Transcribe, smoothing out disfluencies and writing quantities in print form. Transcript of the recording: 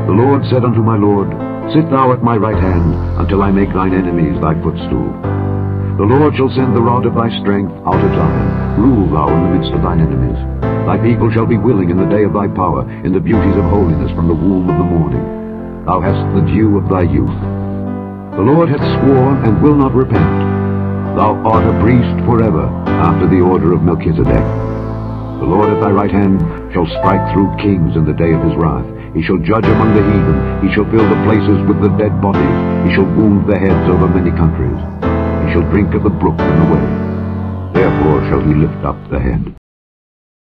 The Lord said unto my Lord, Sit thou at my right hand, until I make thine enemies thy footstool. The Lord shall send the rod of thy strength out of Zion. Rule thou in the midst of thine enemies. Thy people shall be willing in the day of thy power, in the beauties of holiness from the womb of the morning. Thou hast the dew of thy youth. The Lord hath sworn and will not repent. Thou art a priest forever, after the order of Melchizedek. The Lord at thy right hand shall strike through kings in the day of his wrath. He shall judge among the heathen. He shall fill the places with the dead bodies. He shall wound the heads over many countries. He shall drink of the brook in the way. Therefore shall he lift up the head.